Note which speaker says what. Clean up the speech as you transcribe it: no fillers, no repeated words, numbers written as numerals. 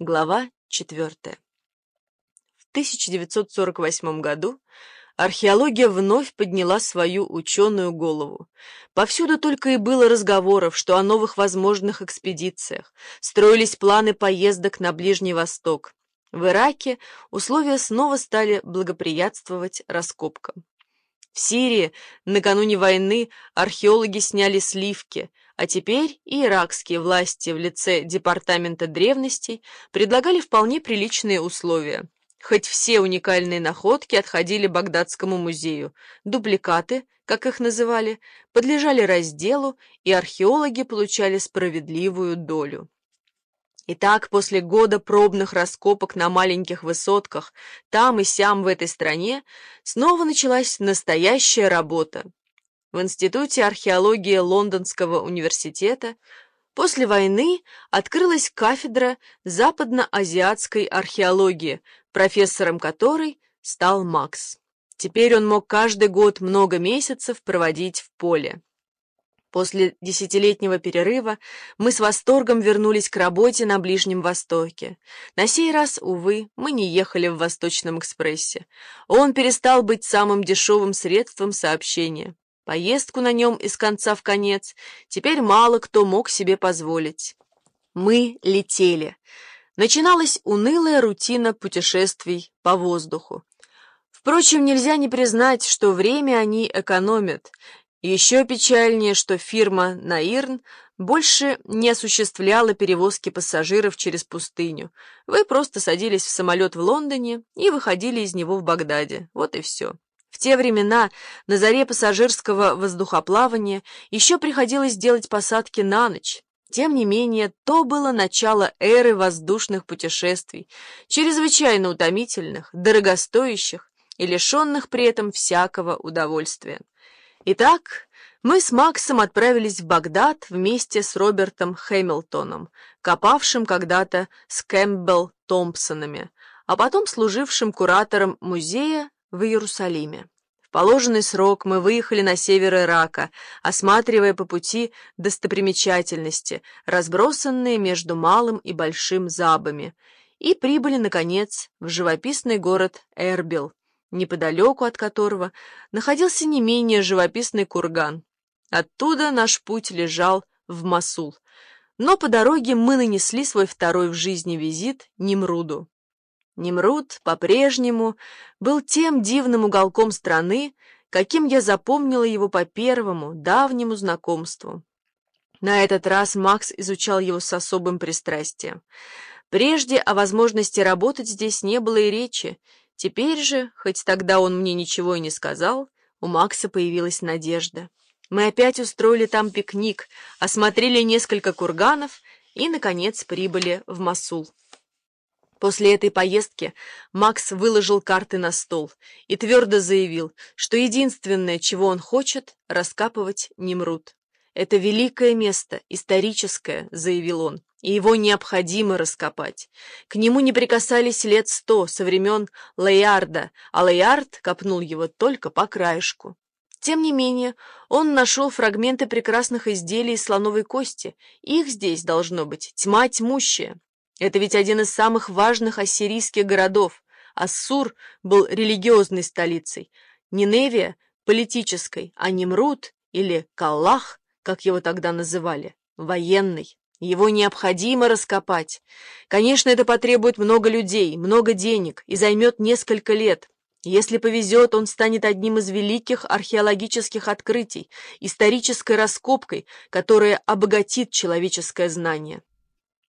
Speaker 1: Глава 4. В 1948 году археология вновь подняла свою ученую голову. Повсюду только и было разговоров, что о новых возможных экспедициях. Строились планы поездок на Ближний Восток. В Ираке условия снова стали благоприятствовать раскопкам. В Сирии накануне войны археологи сняли сливки, а теперь и иракские власти в лице Департамента древностей предлагали вполне приличные условия. Хоть все уникальные находки отходили Багдадскому музею, дубликаты, как их называли, подлежали разделу, и археологи получали справедливую долю. Итак, после года пробных раскопок на маленьких высотках, там и сям в этой стране, снова началась настоящая работа. В Институте археологии Лондонского университета после войны открылась кафедра западно-азиатской археологии, профессором которой стал Макс. Теперь он мог каждый год много месяцев проводить в поле. После десятилетнего перерыва мы с восторгом вернулись к работе на Ближнем Востоке. На сей раз, увы, мы не ехали в Восточном экспрессе. Он перестал быть самым дешевым средством сообщения. Поездку на нем из конца в конец теперь мало кто мог себе позволить. Мы летели. Начиналась унылая рутина путешествий по воздуху. Впрочем, нельзя не признать, что время они экономят. Еще печальнее, что фирма «Наирн» больше не осуществляла перевозки пассажиров через пустыню. Вы просто садились в самолет в Лондоне и выходили из него в Багдаде. Вот и все. В те времена, на заре пассажирского воздухоплавания, еще приходилось делать посадки на ночь. Тем не менее, то было начало эры воздушных путешествий, чрезвычайно утомительных, дорогостоящих и лишенных при этом всякого удовольствия. Итак, мы с Максом отправились в Багдад вместе с Робертом Хэмилтоном, копавшим когда-то с Кэмпбелл Томпсонами, а потом служившим куратором музея в Иерусалиме. В положенный срок мы выехали на север Ирака, осматривая по пути достопримечательности, разбросанные между Малым и Большим Забами, и прибыли, наконец, в живописный город Эрбил, неподалеку от которого находился не менее живописный курган. Оттуда наш путь лежал в Мосул, но по дороге мы нанесли свой второй в жизни визит Нимруду. Нимруд по-прежнему был тем дивным уголком страны, каким я запомнила его по первому, давнему знакомству. На этот раз Макс изучал его с особым пристрастием. Прежде о возможности работать здесь не было и речи. Теперь же, хоть тогда он мне ничего и не сказал, у Макса появилась надежда. Мы опять устроили там пикник, осмотрели несколько курганов и, наконец, прибыли в Мосул. После этой поездки Макс выложил карты на стол и твердо заявил, что единственное, чего он хочет, раскапывать Нимруд. «Это великое место, историческое», — заявил он, — «и его необходимо раскопать. К нему не прикасались лет 100 со времен Лейарда, а Лейард копнул его только по краешку». Тем не менее, он нашел фрагменты прекрасных изделий из слоновой кости. Их здесь должно быть тьма тьмущая. Это ведь один из самых важных ассирийских городов. Ассур был религиозной столицей, Ниневия – политической, а Нимруд, или Каллах, как его тогда называли, военный. Его необходимо раскопать. Конечно, это потребует много людей, много денег и займет несколько лет. Если повезет, он станет одним из великих археологических открытий, исторической раскопкой, которая обогатит человеческое знание.